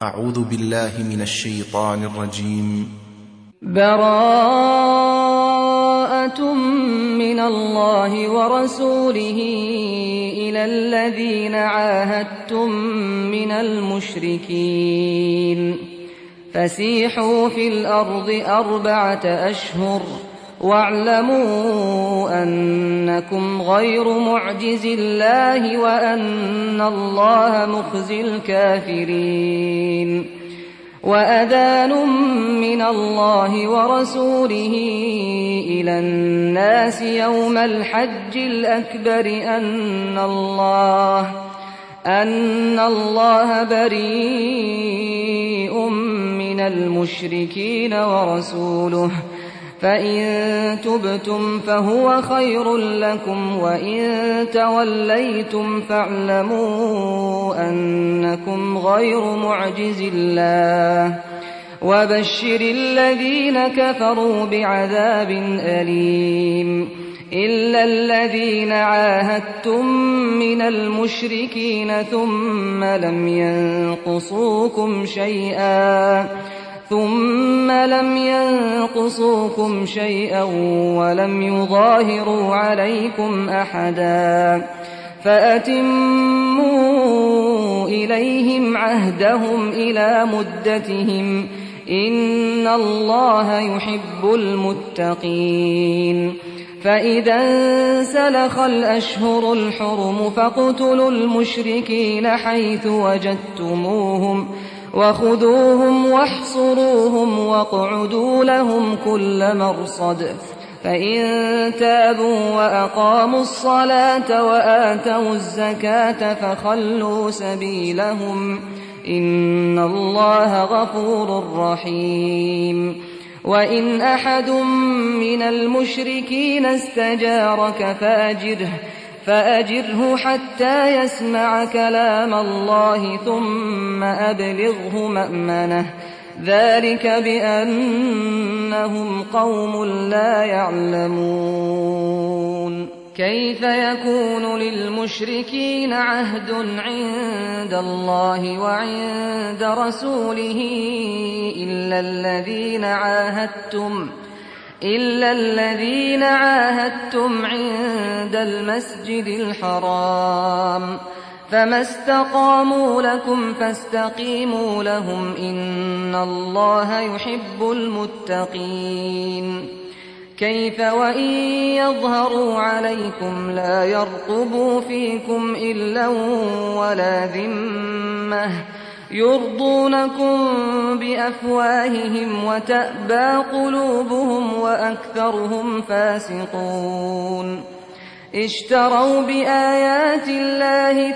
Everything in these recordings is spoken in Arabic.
أعوذ بالله من الشيطان الرجيم. براءة من الله ورسوله إلى الذين عاهدتم من المشركين فسيحوا في الأرض 4 أشهر واعلموا أنكم غير معجز الله وأن الله مخزي الكافرين. وأذان من الله ورسوله إلى الناس يوم الحج الأكبر أن الله بريء من المشركين ورسوله، فإن تبتم فهو خير لكم، وإن توليتم فاعلموا أنكم غير معجز الله، وبشر الذين كفروا بعذاب أليم. إلا الذين عاهدتم من المشركين ثم لم ينقصوكم شيئا ولم يظاهروا عليكم أحدا فأتموا إليهم عهدهم إلى مدتهم، إن الله يحب المتقين. فإذا انسلخ الأشهر الحرم فاقتلوا المشركين حيث وجدتموهم وخذوهم واحصروهم واقعدوا لهم كل مرصد، فإن تابوا وأقاموا الصلاة وآتوا الزكاة فخلوا سبيلهم، إن الله غفور رحيم. وإن أحد من المشركين استجارك فأجره حتى يسمع كلام الله ثم أبلغه مأمنه، ذلك بأنهم قوم لا يعلمون. كيف يكون للمشركين عهد عند الله وعند رسوله إلا الذين عاهدتم عند المسجد الحرام، فما استقاموا لكم فاستقيموا لهم، إن الله يحب المتقين. كيف وإن يظهروا عليكم لا يرقبوا فيكم إلا ولا ذمة، يرضونكم بأفواههم وتأبى قلوبهم وأكثرهم فاسقون. اشتروا بآيات الله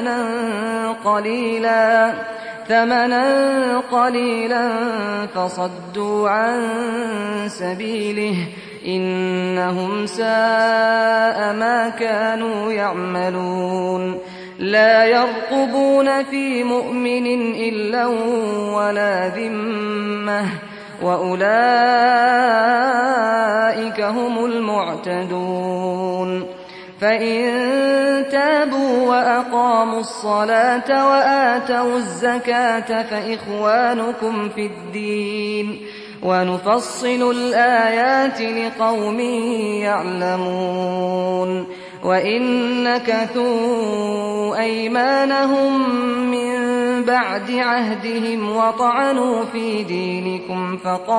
ثمنا قليلا فصدوا عن سبيله، إنهم ساء ما كانوا يعملون. لا يرقبون في مؤمن إلا ولا ذمة، وأولئك هم المعتدون. فإن تابوا وأقاموا الصلاة وآتوا الزكاة فإخوانكم في الدين، ونفصل الآيات لقوم يعلمون. وإن نكثوا أيمانهم من بعد عهدهم وطعنوا في دينكم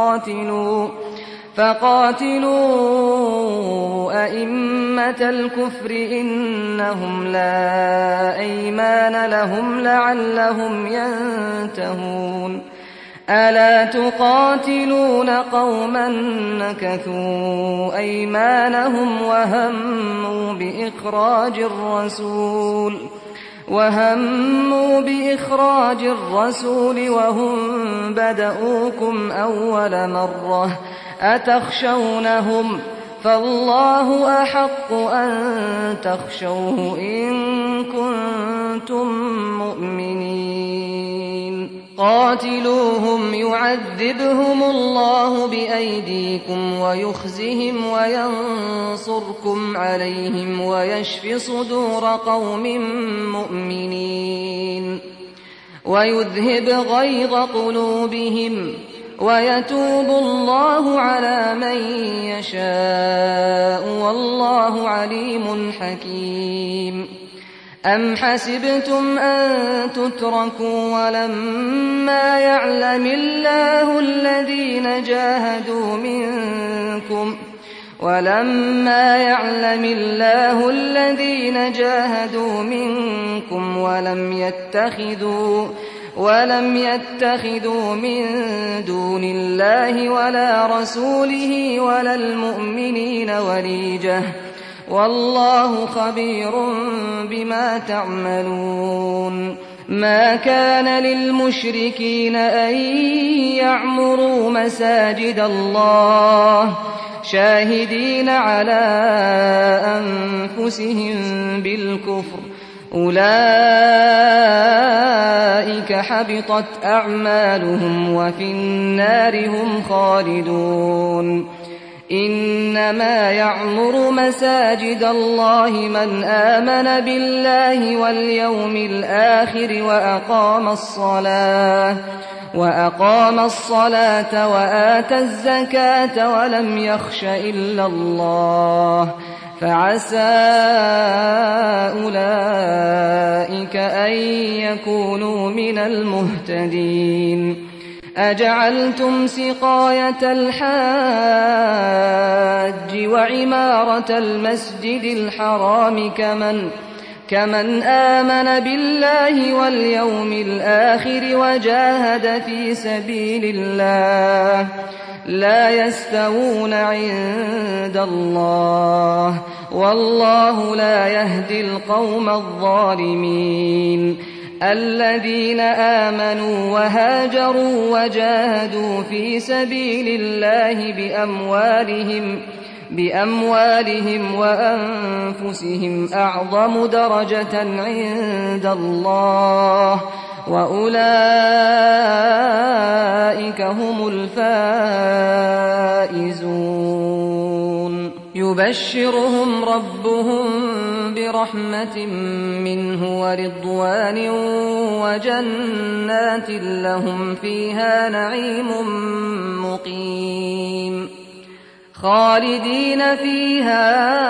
فقاتلوا أئمة الكفر إنهم لا أيمان لهم لعلهم ينتهون. ألا تقاتلون قوما نكثوا أيمانهم وهموا بإخراج الرسول وهم بدؤوكم أول مرة، أتخشونهم؟ فالله أحق أن تخشوه إن كنتم مؤمنين. قاتلوهم يعذبهم الله بأيديكم ويخزهم وينصركم عليهم ويشف صدور قوم مؤمنين. ويذهب غيظ قلوبهم ويتوب الله على من يشاء والله عليم حكيم. أم حسبتم أن تتركوا ولما يعلم الله الذين جاهدوا منكم ولم يتخذوا من دون الله ولا رسوله ولا المؤمنين وليجة والله خبير بما تعملون. ما كان للمشركين أن يعمروا مساجد الله شاهدين على أنفسهم بالكفر أولئك حبطت أعمالهم وفي النار هم خالدون. إنما يعمر مساجد الله من آمن بالله واليوم الآخر وأقام الصلاة وآتى الزكاة ولم يخش إلا الله فعسى أولئك أن يكونوا من المهتدين. أجعلتم سقاية الحاج وعمارة المسجد الحرام كمن آمن بالله واليوم الآخر وجاهد في سبيل الله لا يستوون عند الله والله لا يهدي القوم الظالمين. الذين آمنوا وهاجروا وجاهدوا في سبيل الله بأموالهم وأنفسهم أعظم درجة عند الله وأولئك هم الفائزون. يبشرهم ربهم برحمة منه ورضوان وجنات لهم فيها نعيم مقيم خالدين فيها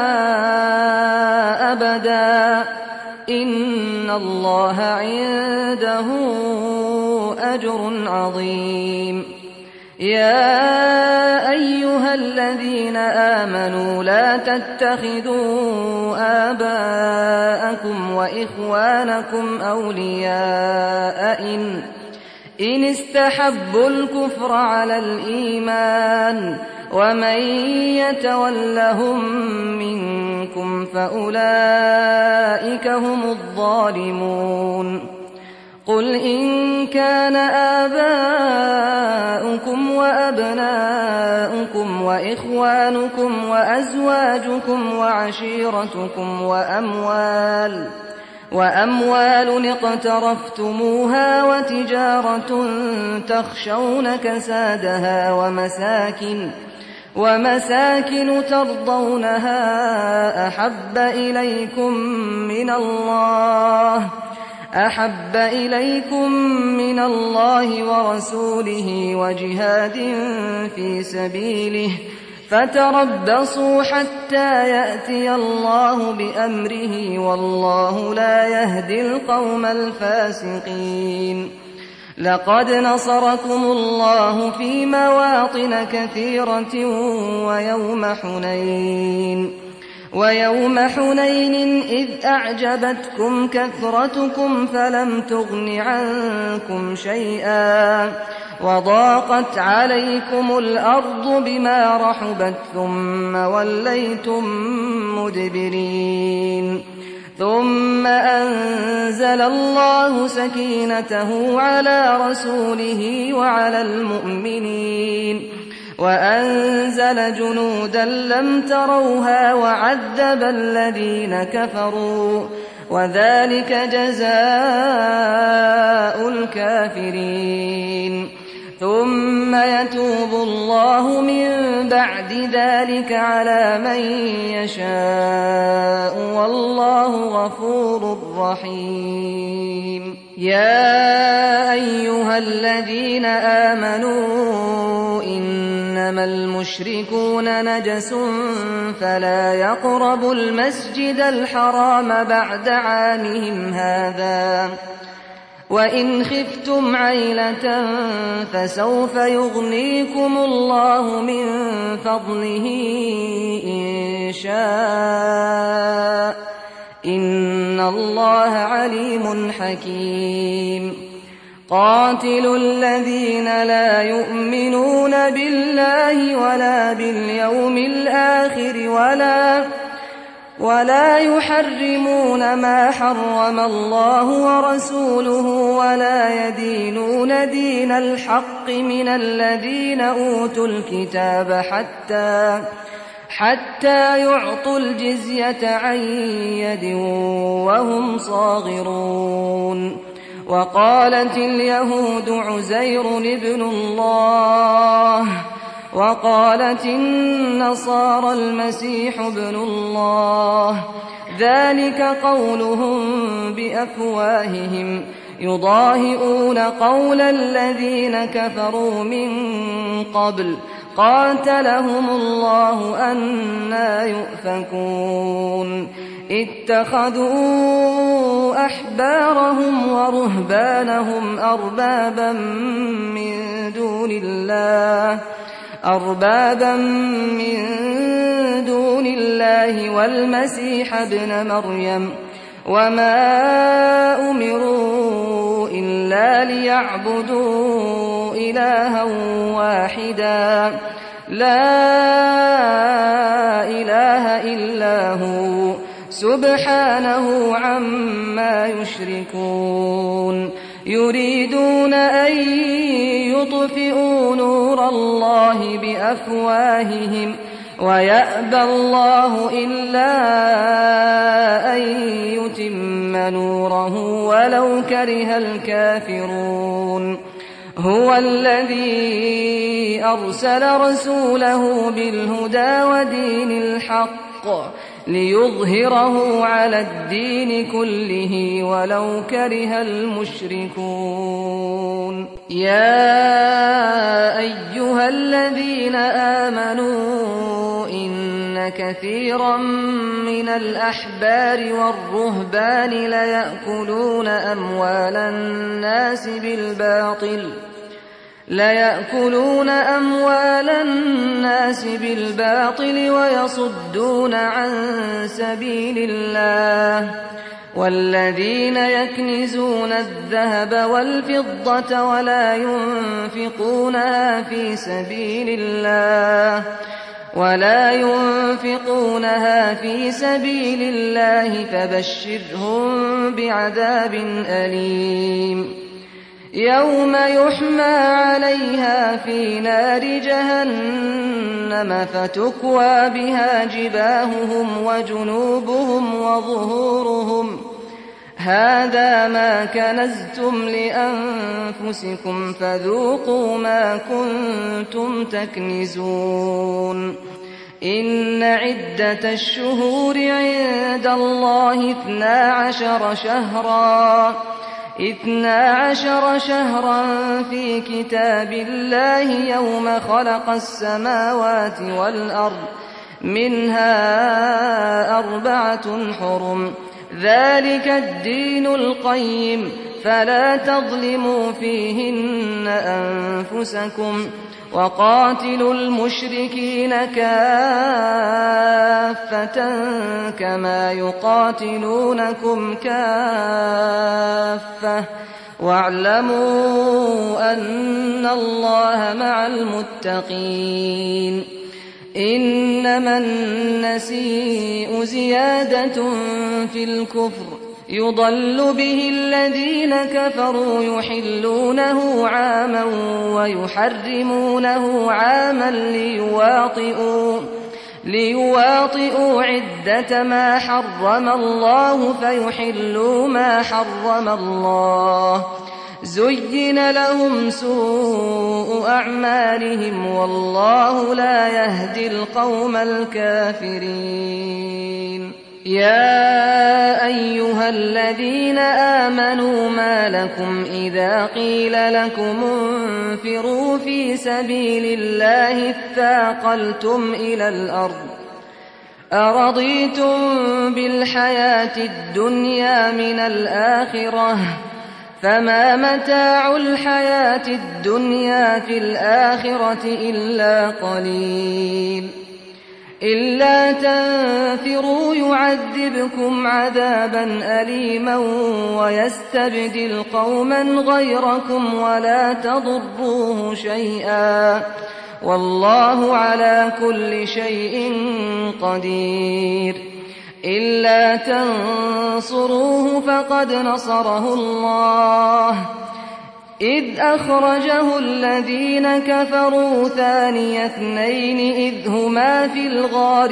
أبدا إن الله عنده أجر عظيم. يا أيها الذين آمنوا لا تتخذوا آباءكم وإخوانكم أولياء إن استحبوا الكفر على الإيمان ومن يتولهم منكم فأولئك هم الظالمون. قل إن كان آباؤكم وأبناؤكم وإخوانكم وأزواجكم وعشيرتكم وأموال اقترفتموها وتجارة تخشون كسادها ومساكن ترضونها أحب إليكم من الله ورسوله وجهاد في سبيله فتربصوا حتى يأتي الله بأمره والله لا يهدي القوم الفاسقين. لقد نصركم الله في مواطن كثيرة ويوم حنين إذ أعجبتكم كثرتكم فلم تغن عنكم شيئا وضاقت عليكم الأرض بما رحبت ثم وليتم مدبرين. ثم أنزل الله سكينته على رسوله وعلى المؤمنين وأنزل جنودا لم تروها وعذب الذين كفروا وذلك جزاء الكافرين. ثم يتوب الله من بعد ذلك على من يشاء والله غفور رحيم. يا أيها الذين آمنوا إنما المشركون نجس فلا يقربوا المسجد الحرام بعد عامهم هذا وإن خفتم عيلة فسوف يغنيكم الله من فضله إن شاء إن الله عليم حكيم قاتلوا الذين لا يؤمنون بالله ولا باليوم الآخر ولا يحرمون ما حرم الله ورسوله ولا يدينون دين الحق من الذين أوتوا الكتاب حتى يعطوا الجزية عن يد وهم صاغرون وقالت اليهود عزير ابن الله وقالت النصارى المسيح ابن الله ذلك قولهم بأفواههم يضاهئون قول الذين كفروا من قبل قاتلهم الله أنى يؤفكون اتخذوا أحبارهم ورهبانهم أربابا من دون الله والمسيح ابن مريم وما أمروا إلا ليعبدوا إلها واحدا لا إله إلا هو سبحانه عما يشركون يريدون أن يطفئوا نور الله بأفواههم ويأبى الله إلا أن يتم نوره ولو كره الكافرون هو الذي أرسل رسوله بالهدى ودين الحق ليظهره على الدين كله ولو كره المشركون يا أيها الذين آمنوا إن كثيرا من الأحبار والرهبان ليأكلون أموال الناس بالباطل ويصدون عن سبيل الله والذين يكنزون الذهب والفضة ولا ينفقونها في سبيل الله فبشرهم بعذاب أليم يوم يحمى عليها في نار جهنم فتكوى بها جباههم وجنوبهم وظهورهم هذا ما كنزتم لأنفسكم فذوقوا ما كنتم تكنزون إن عدة الشهور عند الله 12 شهرا في كتاب الله يوم خلق السماوات والأرض منها 4 حرم ذلك الدين القيم فلا تظلموا فيهن أنفسكم وقاتلوا المشركين كافة كما يقاتلونكم كافة واعلموا أن الله مع المتقين إنما النسيء زيادة في الكفر يضل به الذين كفروا يحلونه عاما ويحرمونه عاما ليواطئوا عدة ما حرم الله فيحلوا ما حرم الله زين لهم سوء أعمالهم والله لا يهدي القوم الكافرين يا أيها الذين آمنوا ما لكم إذا قيل لكم انفروا في سبيل الله اثاقلتم إلى الأرض أرضيتم بالحياة الدنيا من الآخرة فما متاع الحياة الدنيا في الآخرة إلا قليل إلا تنفروا يعذبكم عذابا أليما ويستبدل قوما غيركم ولا تضروه شيئا والله على كل شيء قدير إلا تنصروه فقد نصره الله إذ أخرجه الذين كفروا ثاني اثنين إذ هما في الغار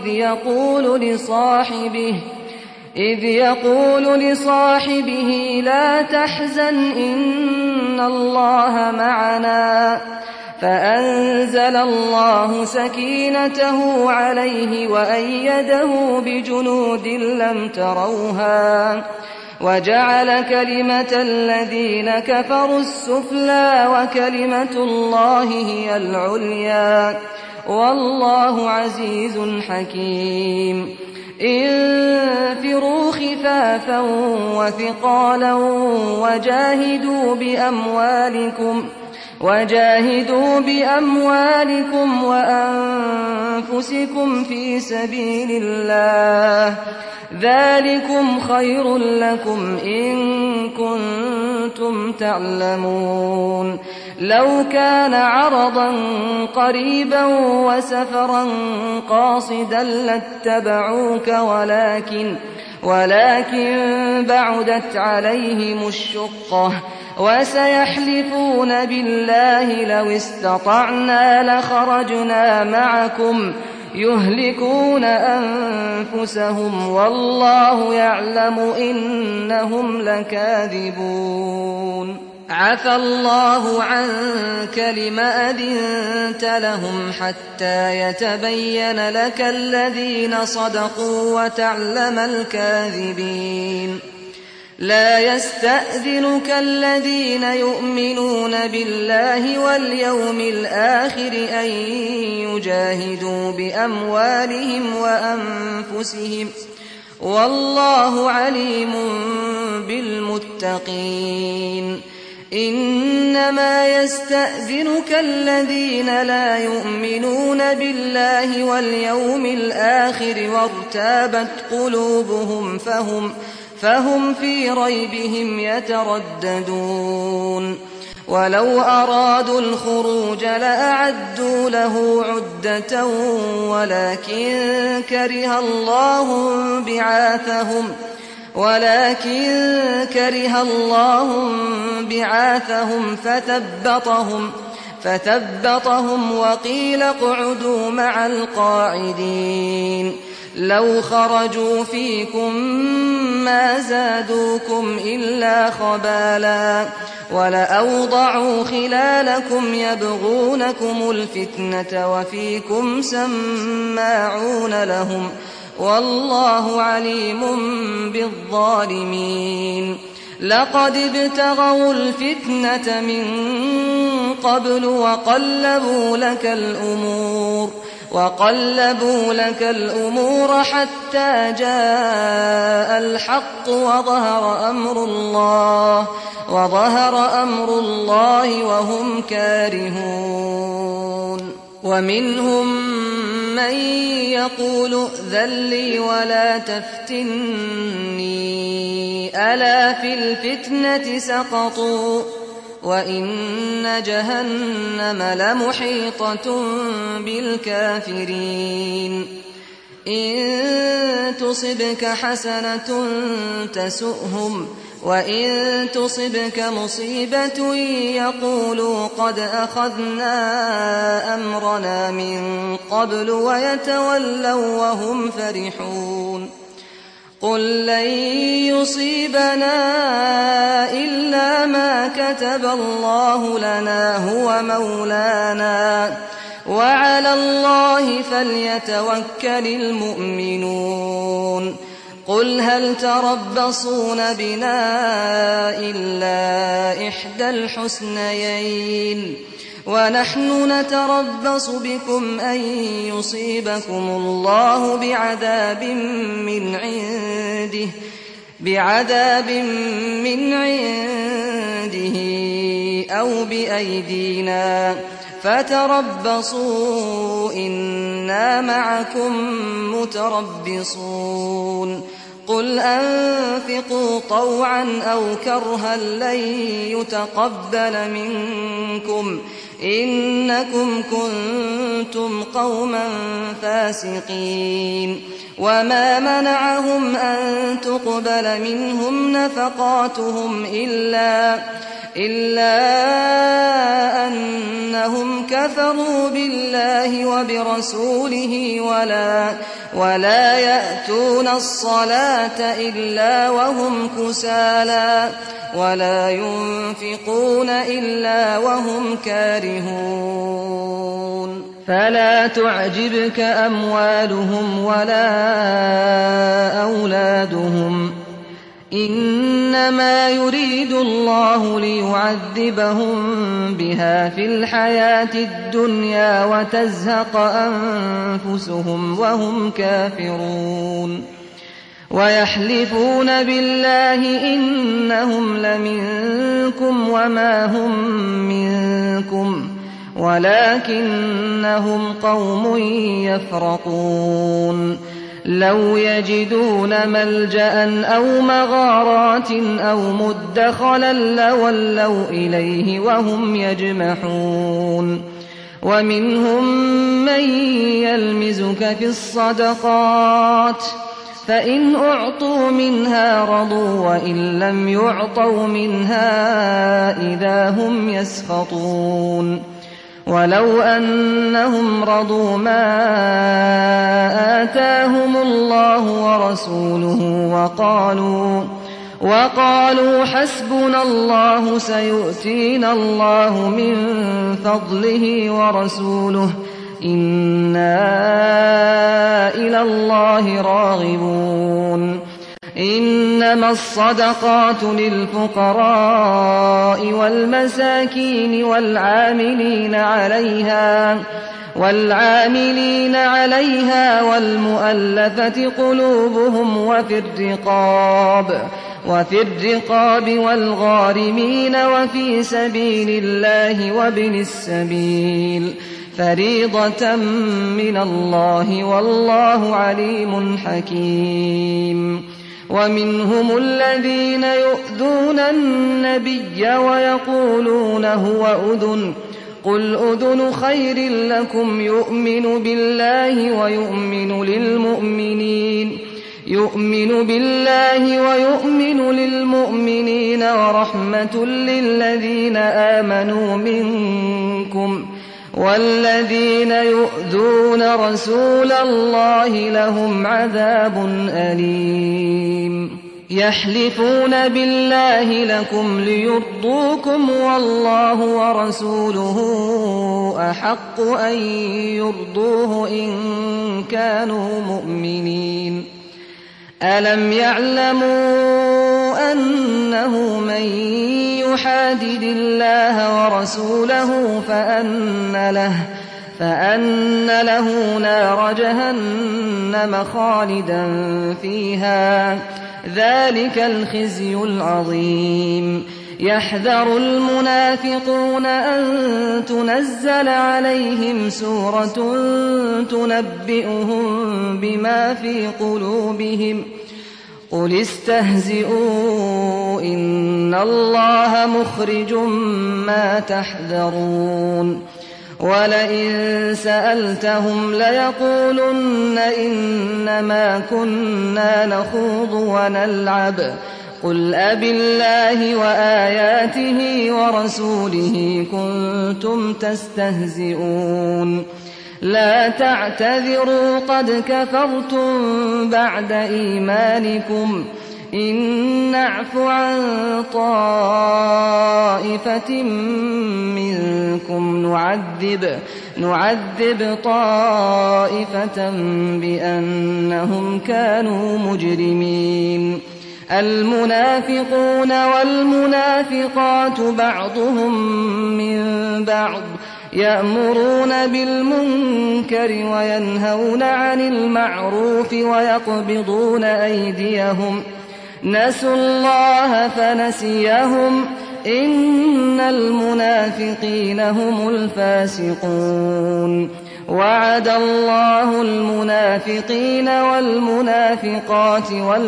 إذ يقول لصاحبه لا تحزن إن الله معنا فأنزل الله سكينته عليه وأيده بجنود لم تروها وجعل كلمة الذين كفروا السفلى وكلمة الله هي العليا والله عزيز حكيم انفروا خفافا وثقالا وجاهدوا بأموالكم وأنفسكم في سبيل الله ذلكم خير لكم إن كنتم تعلمون لو كان عرضا قريبا وسفرا قاصدا لاتبعوك ولكن بعدت عليهم الشقة وسيحلفون بالله لو استطعنا لخرجنا معكم يهلكون أنفسهم والله يعلم إنهم لكاذبون عفى الله عنك لم أذنت لهم حتى يتبين لك الذين صدقوا وتعلم الكاذبين لا يستأذنك الذين يؤمنون بالله واليوم الآخر أن يجاهدوا بأموالهم وأنفسهم والله عليم بالمتقين إنما يستأذنك الذين لا يؤمنون بالله واليوم الآخر وارتابت قلوبهم فهم في ريبهم يترددون ولو أرادوا الخروج لأعدوا له عدة ولكن كره الله بعاثهم فثبطهم وقيل اقعدوا مع القاعدين لو خرجوا فيكم ما زادوكم إلا خبالا ولأوضعوا خلالكم يبغونكم الفتنة وفيكم سماعون لهم والله عليم بالظالمين لقد ابتغوا الفتنة من قبل وقلبوا لك الأمور حتى جاء الحق وظهر أمر الله وهم كارهون ومنهم من يقول ائذن لي ولا تفتني ألا في الفتنة سقطوا وإن جهنم لمحيطة بالكافرين إن تصبك حسنة تسؤهم وإن تصبك مصيبة يقولوا قد أخذنا أمرنا من قبل ويتولوا وهم فرحون قل لن يصيبنا إلا ما كتب الله لنا هو مولانا وعلى وعلى الله فليتوكل المؤمنون قل هل تربصون بنا إلا إحدى الحسنيين ونحن نتربص بكم أن يصيبكم الله بعذاب من عنده أو بأيدينا فتربصوا إنا معكم متربصون قل أنفقوا طوعا أو كرها لن يتقبل منكم إنكم كنتم قوما فاسقين وما منعهم أن تقبل منهم نفقاتهم إلا أنهم كفروا بالله وبرسوله ولا يأتون الصلاة إلا وهم كسالى ولا ينفقون إلا وهم كارهون فلا تعجبك أموالهم ولا أولادهم إنما يريد الله ليعذبهم بها في الحياة الدنيا وتزهق أنفسهم وهم كافرون ويحلفون بالله إنهم لمنكم وما هم منكم ولكنهم قوم يفرقون لو يجدون ملجأ أو مغارات أو مدخلا لولوا إليه وهم يجمحون ومنهم من يلمزك في الصدقات فإن أعطوا منها رضوا وإن لم يعطوا منها إذا هم يسخطون ولو أنهم رضوا ما آتاهم الله ورسوله وقالوا حسبنا الله سيؤتينا الله من فضله ورسوله إنا إلى الله راغبون إنما الصدقات للفقراء والمساكين والعاملين عليها والمؤلفة قلوبهم وفي الرقاب والغارمين وفي سبيل الله وابن السبيل فريضة من الله والله عليم حكيم ومنهم الذين يؤذون النبي ويقولون هو أذن قل أذن خير لكم يؤمن بالله ويؤمن للمؤمنين ورحمة للذين آمنوا منكم والذين يؤذون رسول الله لهم عذاب أليم يحلفون بالله لكم ليرضوكم والله ورسوله أحق أن يرضوه إن كانوا مؤمنين ألم يعلموا أنه من يحادد الله ورسوله فأن له نار جهنم خالدا فيها ذلك الخزي العظيم يحذر المنافقون أن تنزل عليهم سورة تنبئهم بما في قلوبهم قل استهزئوا إن الله مخرج ما تحذرون ولئن سألتهم ليقولن إنما كنا نخوض ونلعب قل أبالله وآياته ورسوله كنتم تستهزئون لا تعتذروا قد كفرتم بعد إيمانكم إن نعف عن طائفة منكم نعذب نعذب طائفة بأنهم كانوا مجرمين المنافقون والمنافقات بعضهم من بعض يأمرون بالمنكر وينهون عن المعروف ويقبضون أيديهم نسوا الله فنسيهم إن المنافقين هم الفاسقون وعد الله المنافقين والمنافقات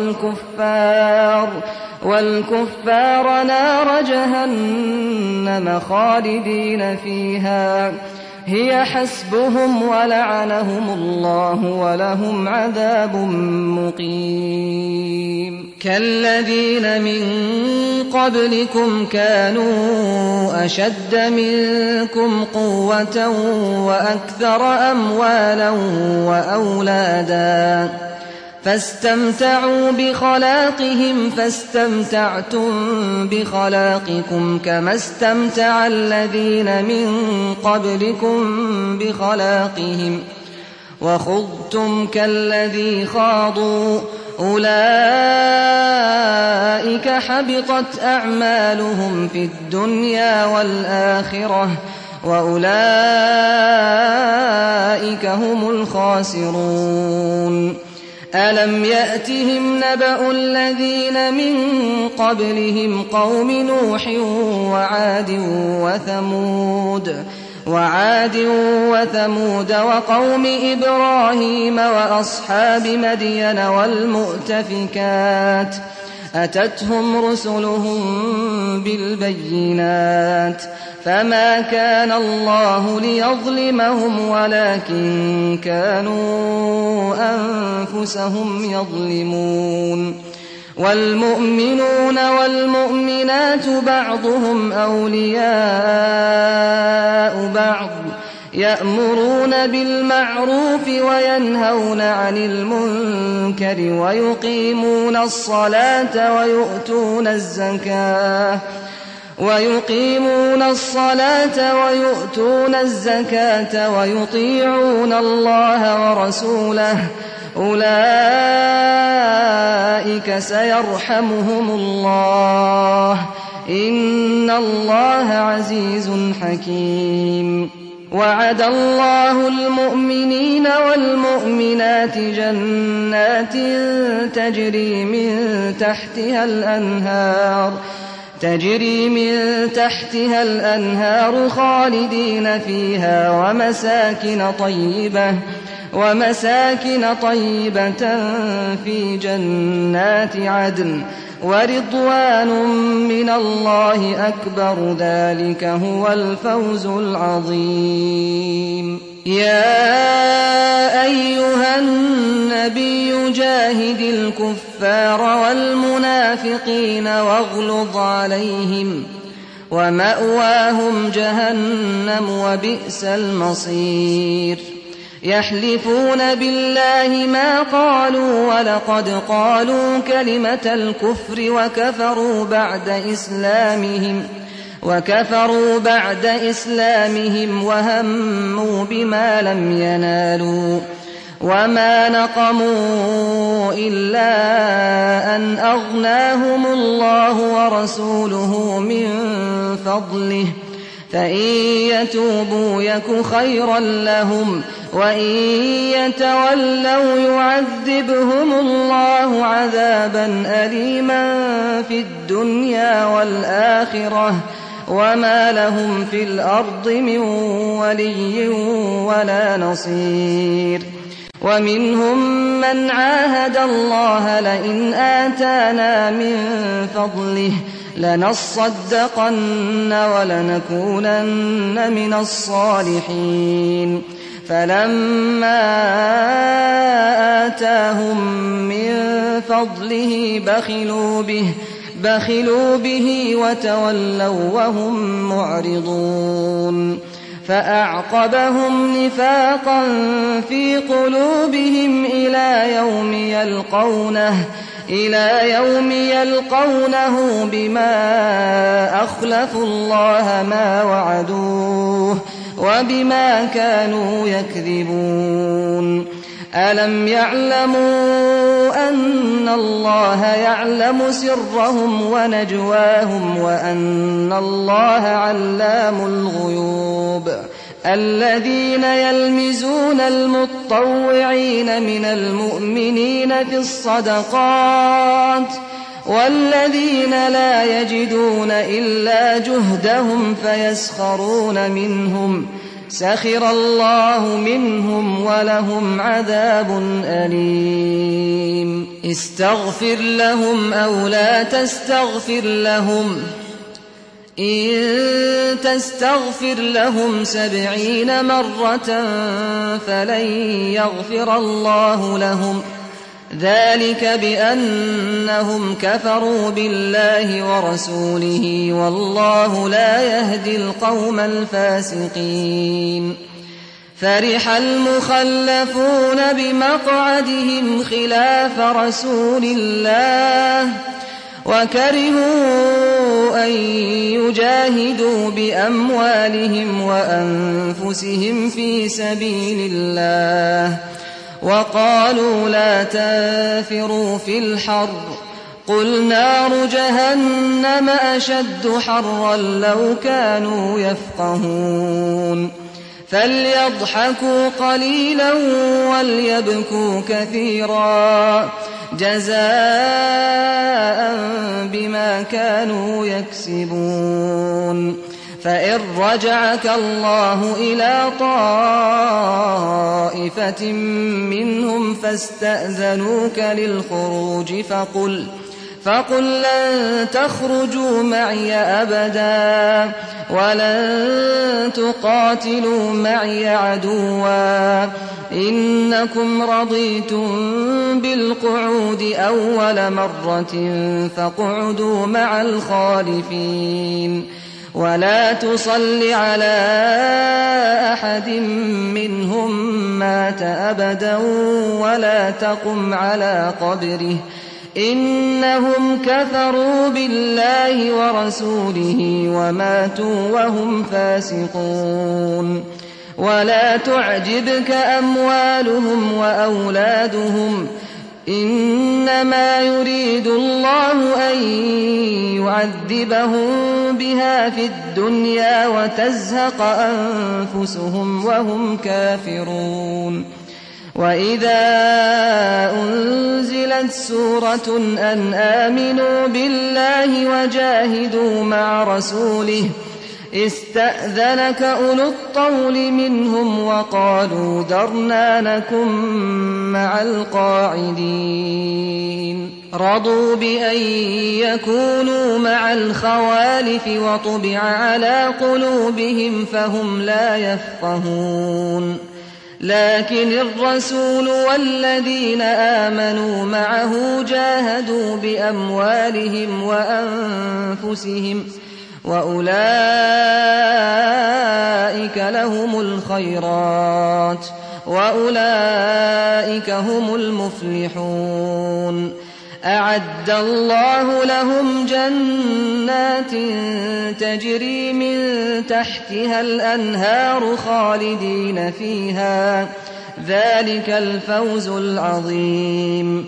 والكفار نار جهنم خالدين فيها هي حسبهم ولعنهم الله ولهم عذاب مقيم كالذين من قبلكم كانوا أشد منكم قوة وأكثر أموالا وأولادا فاستمتعوا بخلاقهم فاستمتعتم بخلاقكم كما استمتع الذين من قبلكم بخلاقهم وخضتم كالذي خاضوا أولئك حبطت أعمالهم في الدنيا والآخرة وأولئك هم الخاسرون ألم يأتهم نبأ الذين من قبلهم قوم نوح وعاد وثمود وقوم إبراهيم وأصحاب مدين والمؤتفكات أتتهم رسلهم بالبينات فما كان الله ليظلمهم ولكن كانوا أنفسهم يظلمون والمؤمنون والمؤمنات بعضهم أولياء بعض يأمرون بالمعروف وينهون عن المنكر ويقيمون الصلاة ويؤتون الزكاة ويطيعون الله ورسوله أولئك سيرحمهم الله إن الله عزيز حكيم وعد الله المؤمنين والمؤمنات جنات تجري من تحتها الأنهار خالدين فيها ومساكن طيبة في جنات عدن ورضوان من الله أكبر ذلك هو الفوز العظيم يا أيها النبي جاهد الكفار والمنافقين واغلظ عليهم ومأواهم جهنم وبئس المصير يحلفون بالله ما قالوا ولقد قالوا كلمة الكفر وكفروا بعد إسلامهم وهموا بما لم ينالوا وما نقموا إلا أن أغناهم الله ورسوله من فضله فإن يتوبوا يك خيرا لهم وإن يتولوا يعذبهم الله عذابا أليما في الدنيا والآخرة وما لهم في الأرض من ولي ولا نصير ومنهم من عاهد الله لئن آتانا من فضله لنصدقن ولنكونن من الصالحين فلما آتاهم من فضله بخلوا به وتولوا وهم معرضون فأعقبهم نفاقا في قلوبهم إلى يوم يلقونه بما أخلفوا الله ما وعدوه وبما كانوا يكذبون ألم يعلموا أن الله يعلم سرهم ونجواهم وأن الله علام الغيوب الذين يلمزون المطوعين من المؤمنين في الصدقات والذين لا يجدون إلا جهدهم فيسخرون منهم سخر الله منهم ولهم عذاب أليم استغفر لهم أو لا تستغفر لهم إن تستغفر لهم 70 مرة فلن يغفر الله لهم ذلك بأنهم كفروا بالله ورسوله والله لا يهدي القوم الفاسقين فرح المخلفون بمقعدهم خلاف رسول الله وكرهوا أن يجاهدوا بأموالهم وأنفسهم في سبيل الله وقالوا لا تنفروا في الحر قل نار جهنم أشد حرا لو كانوا يفقهون فليضحكوا قليلا وليبكوا كثيرا جزاء بما كانوا يكسبون فإن رجعك الله إلى طائفة منهم فاستأذنوك للخروج فقل لن تخرجوا معي أبدا ولن تقاتلوا معي عدوا إنكم رضيتم بالقعود أول مرة فاقعدوا مع الخالفين ولا تصل على أحد منهم مات أبدا ولا تقم على قبره إنهم كفروا بالله ورسوله وماتوا وهم فاسقون ولا تعجبك أموالهم وأولادهم إنما يريد الله أن يعذبهم بها في الدنيا وتزهق أنفسهم وهم كافرون وإذا أنزلت سورة أن آمنوا بالله وجاهدوا مع رسوله استأذنك أولو الطول منهم وقالوا ذرنا نكن مع القاعدين رضوا بأن يكونوا مع الخوالف وطبع على قلوبهم فهم لا يفقهون لكن الرسول والذين آمنوا معه جاهدوا بأموالهم وأنفسهم وأولئك لهم الخيرات وأولئك هم المفلحون أعد الله لهم جنات تجري من تحتها الأنهار خالدين فيها ذلك الفوز العظيم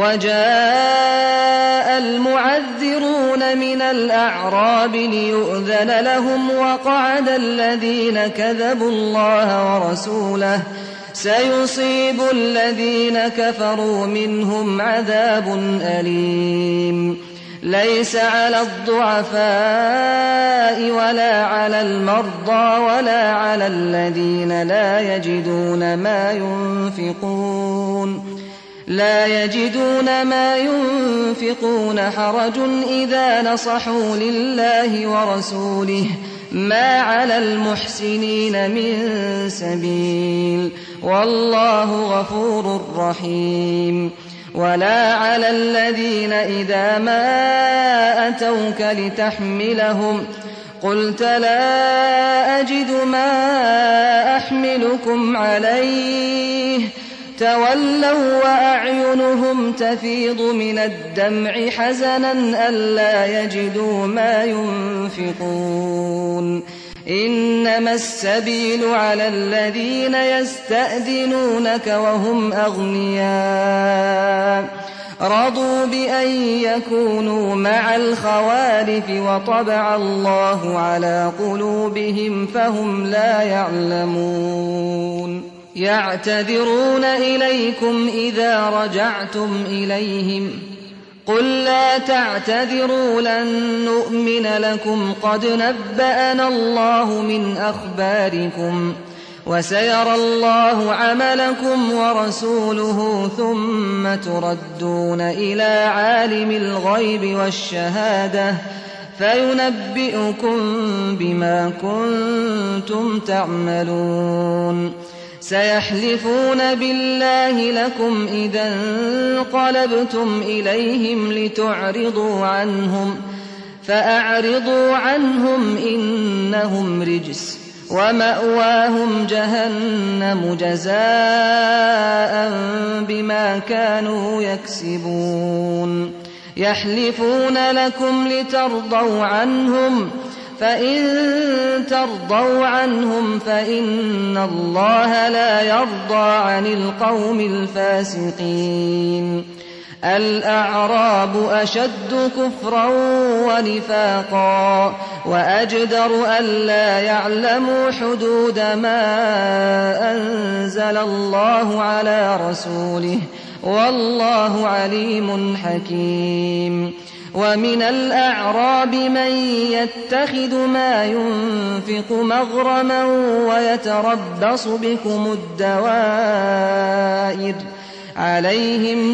وجاء المعذرون من الأعراب ليؤذن لهم وقعد الذين كذبوا الله ورسوله سيصيب الذين كفروا منهم عذاب أليم ليس على الضعفاء ولا على المرضى ولا على الذين لا يجدون ما ينفقون حرج إذا نصحوا لله ورسوله ما على المحسنين من سبيل والله غفور رحيم ولا على الذين إذا ما أتوك لتحملهم قلت لا أجد ما أحملكم عليه تولوا وأعينهم تفيض من الدمع حزنا ألا يجدوا ما ينفقون إنما السبيل على الذين يستأذنونك وهم أغنياء رضوا بأن يكونوا مع الخوالف وطبع الله على قلوبهم فهم لا يعلمون يعتذرون إليكم إذا رجعتم إليهم قل لا تعتذروا لن نؤمن لكم قد نبأنا الله من أخباركم وسيرى الله عملكم ورسوله ثم تردون إلى عالم الغيب والشهادة فينبئكم بما كنتم تعملون سيحلفون بالله لكم إذا انقلبتم إليهم لتعرضوا عنهم فأعرضوا عنهم إنهم رجس ومأواهم جهنم جزاء بما كانوا يكسبون يحلفون لكم لترضوا عنهم فإن ترضوا عنهم فإن الله لا يرضى عن القوم الفاسقين الأعراب أشد كفرا ونفاقا وأجدر ألا يعلموا حدود ما أنزل الله على رسوله والله عليم حكيم ومن الأعراب من يتخذ ما ينفق مغرما ويتربص بكم الدوائر عليهم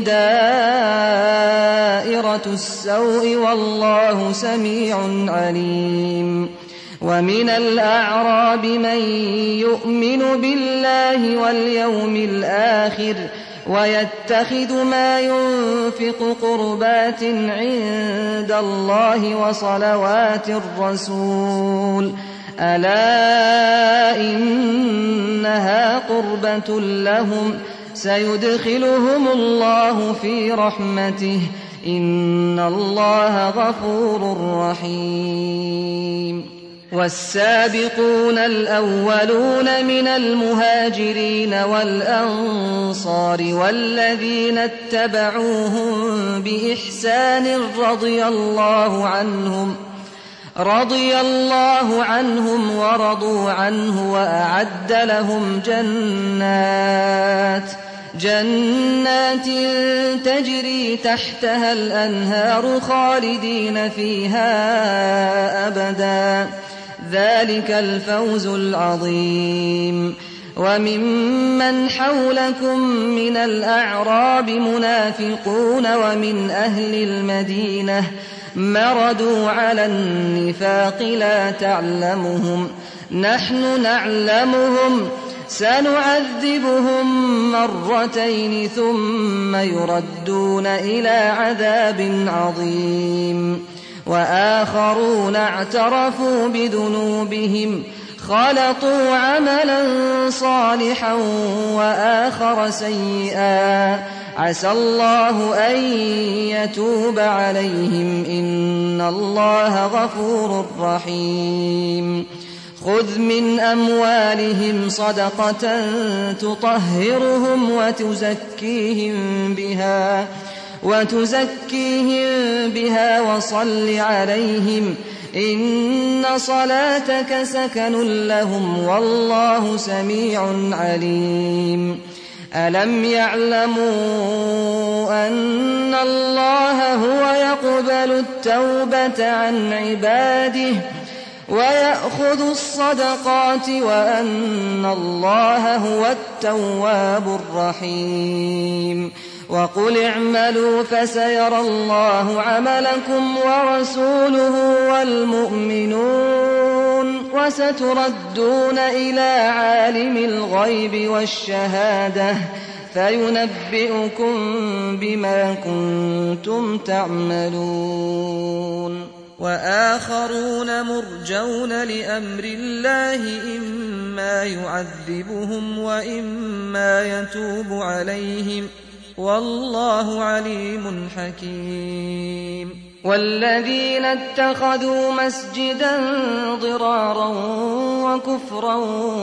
دائرة السوء والله سميع عليم ومن الأعراب من يؤمن بالله واليوم الآخر ويتخذ ما ينفق قربات عند الله وصلوات الرسول ألا إنها قربة لهم سيدخلهم الله في رحمته إن الله غفور رحيم والسابقون الأولون من المهاجرين والأنصار والذين اتبعوهم بإحسان رضي الله عنهم ورضوا عنه وأعد لهم جنات تجري تحتها الأنهار خالدين فيها أبدا ذلك الفوز العظيم وممن حولكم من الأعراب منافقون ومن أهل المدينة مردوا على النفاق لا تعلمهم نحن نعلمهم سنعذبهم مرتين ثم يردون إلى عذاب عظيم وآخرون اعترفوا بذنوبهم خلطوا عملا صالحا وآخر سيئا عسى الله أن يتوب عليهم إن الله غفور رحيم خذ من أموالهم صدقة تطهرهم وتزكيهم بها وصل عليهم إن صلاتك سكن لهم والله سميع عليم ألم يعلموا أن الله هو يقبل التوبة عن عباده ويأخذ الصدقات وأن الله هو التواب الرحيم وقل اعملوا فسيرى الله عملكم ورسوله والمؤمنون وستردون إلى عالم الغيب والشهادة فينبئكم بما كنتم تعملون وآخرون مرجون لأمر الله إما يعذبهم وإما يتوب عليهم والله عليم حكيم والذين اتخذوا مسجدا ضرارا وكفرا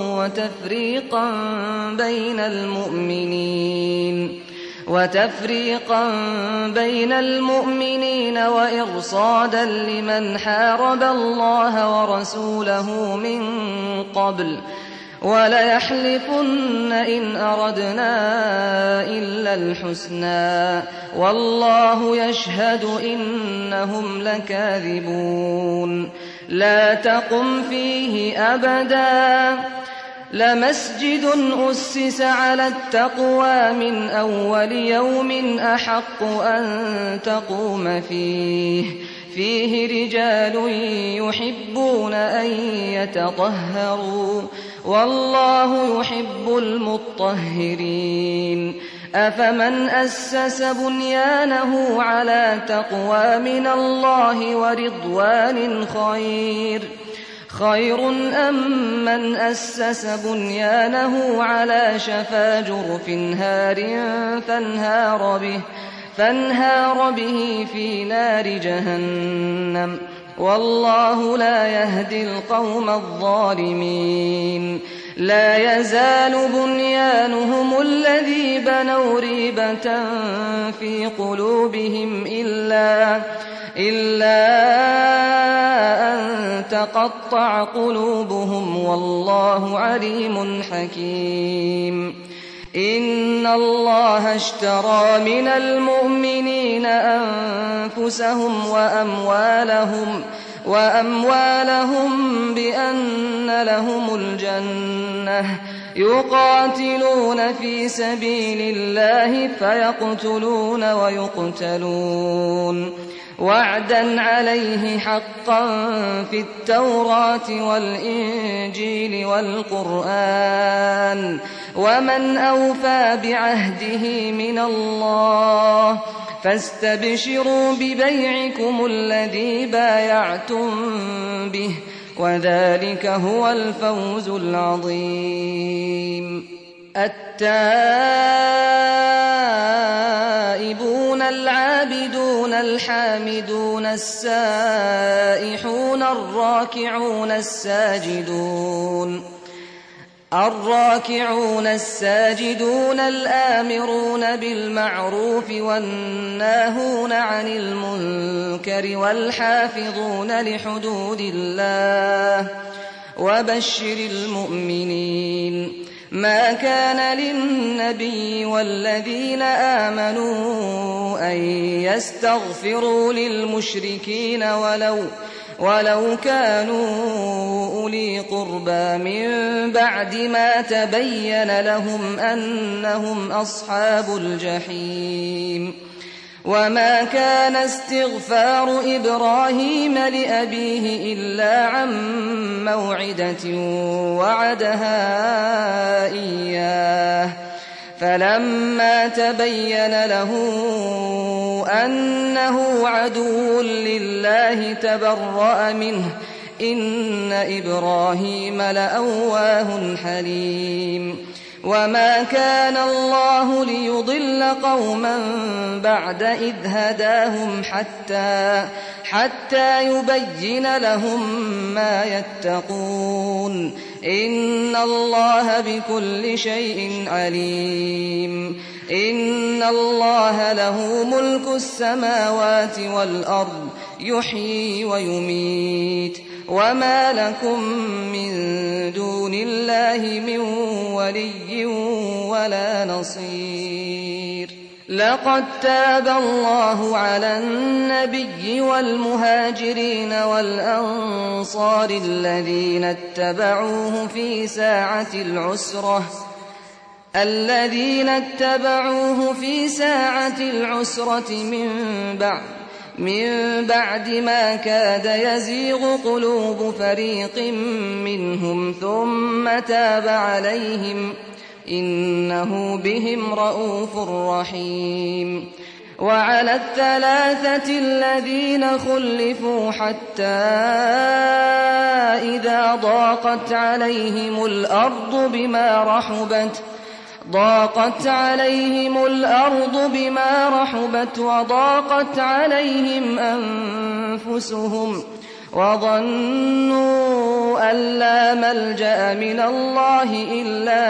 وتفريقا بين المؤمنين وإرصادا لمن حارب الله ورسوله من قبل وليحلفن إن أردنا إلا الحسنى والله يشهد إنهم لكاذبون لا تقم فيه أبدا لمسجد أسس على التقوى من أول يوم أحق أن تقوم فيه رجال يحبون أن يتطهروا والله يحب المطهرين أفمن أسس بنيانه على تقوى من الله ورضوان خير أم من أسس بنيانه على شفا جرف هار فانهار به في نار جهنم والله لا يهدي القوم الظالمين لا يزال بنيانهم الذي بنوا ريبة في قلوبهم إلا أن تقطع قلوبهم والله عليم حكيم إن الله اشترى من المؤمنين أنفسهم وأموالهم بأن لهم الجنة يقاتلون في سبيل الله فيقتلون ويقتلون وعدا عليه حقا في التوراة والإنجيل والقرآن ومن أوفى بعهده من الله فاستبشروا ببيعكم الذي بايعتم به وذلك هو الفوز العظيم التائبون العابدون الحامدون السائحون الراكعون الساجدون الآمرون بالمعروف والناهون عن المنكر والحافظون لحدود الله وبشر المؤمنين ما كان للنبي والذين آمنوا أن يستغفروا للمشركين ولو كانوا أولي قربى من بعد ما تبين لهم أنهم أصحاب الجحيم وما كان استغفار إبراهيم لأبيه إلا عن موعدة وعدها إياه فلما تبين له أنه عدو لله تبرأ منه إن إبراهيم لأواه حليم وما كان الله ليضل قوما بعد إذ هداهم حتى يبين لهم ما يتقون إن الله بكل شيء عليم إن الله له ملك السماوات والأرض يحيي ويميت وما لكم من دون الله من ولي ولا نصير لقد تاب الله على النبي والمهاجرين والأنصار الذين اتبعوه في ساعة العسرة من بعد ما كاد يزيغ قلوب فريق منهم ثم تاب عليهم إنه بهم رءوف رحيم وعلى الثلاثة الذين خلفوا حتى إذا ضاقت عليهم الأرض بما رحبت ضاقت عليهم الأرض بما رحبت وضاقت عليهم أنفسهم وظنوا أن لا ملجأ من الله إلا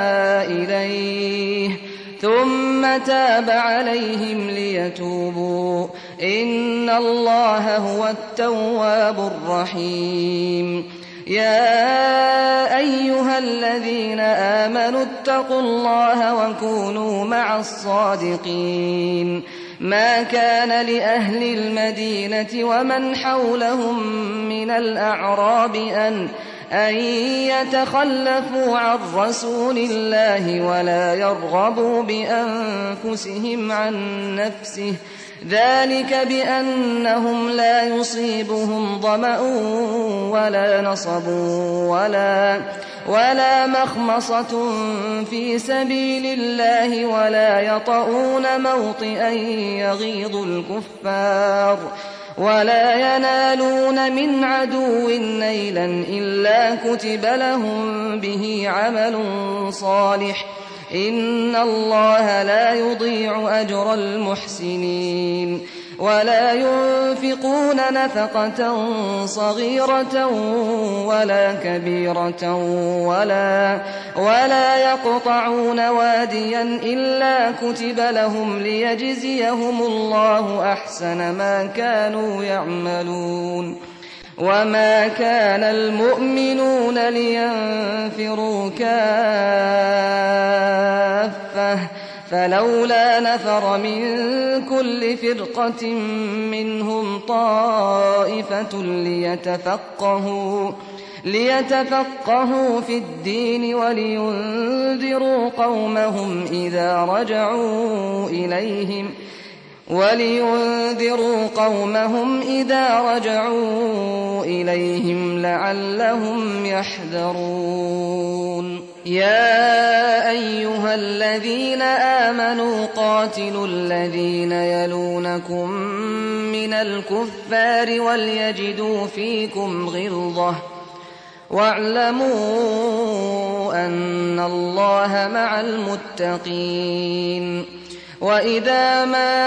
إليه ثم تاب عليهم ليتوبوا إن الله هو التواب الرحيم يا أيها الذين آمنوا اتقوا الله وكونوا مع الصادقين ما كان لأهل المدينة ومن حولهم من الأعراب أن يتخلفوا عن رسول الله ولا يرغبوا بأنفسهم عن نفسه ذلك بأنهم لا يصيبهم ظمأ ولا نصب ولا مخمصة في سبيل الله ولا يطؤون موطئا يغيظ الكفار ولا ينالون من عدو نيلا إلا كتب لهم به عمل صالح إن الله لا يضيع أجر المحسنين ولا ينفقون نفقة صغيرة ولا كبيرة ولا يقطعون واديا إلا كتب لهم ليجزيهم الله أحسن ما كانوا يعملون وما كان المؤمنون لينفروا كافة فلولا نفر من كل فرقة منهم طائفة ليتفقهوا في الدين ولينذروا قومهم إذا رجعوا إليهم لعلهم يحذرون يا أيها الذين آمنوا قاتلوا الذين يلونكم من الكفار وليجدوا فيكم غلظة واعلموا أن الله مع المتقين وإذا ما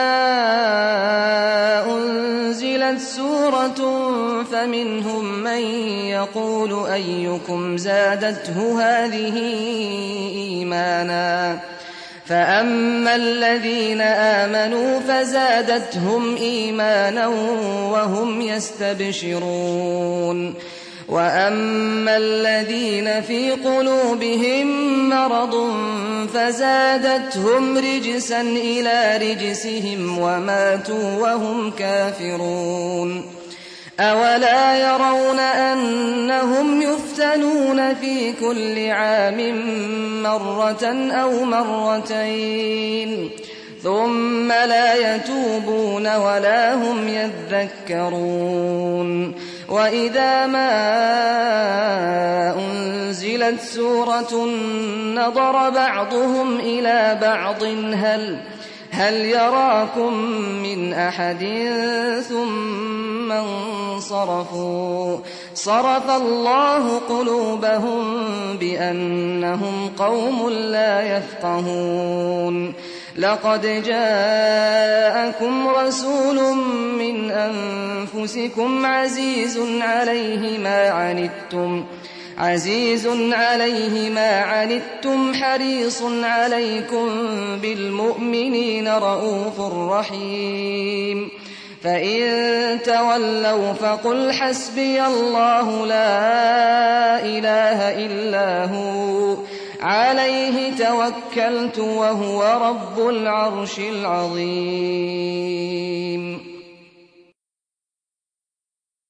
أنزلت سورة فمنهم من يقول أيكم زادته هذه إيمانا فأما الذين آمنوا فزادتهم إيمانا وهم يستبشرون وأما الذين في قلوبهم مرض فزادتهم رجسا إلى رجسهم وماتوا وهم كافرون أولا يرون أنهم يفتنون في كل عام مرة أو مرتين ثم لا يتوبون ولا هم يذكرون وإذا ما أنزلت سورة نظر بعضهم إلى بعض هل يراكم من أحد ثم انصرفوا صرف الله قلوبهم بأنهم قوم لا يفقهون لقد جاءكم رسول من أنفسكم عزيز عليه ما عنتم حريص عليكم بالمؤمنين رؤوف رحيم فإن تولوا فقل حسبي الله لا إله إلا هو عليه توكلت وهو رب العرش العظيم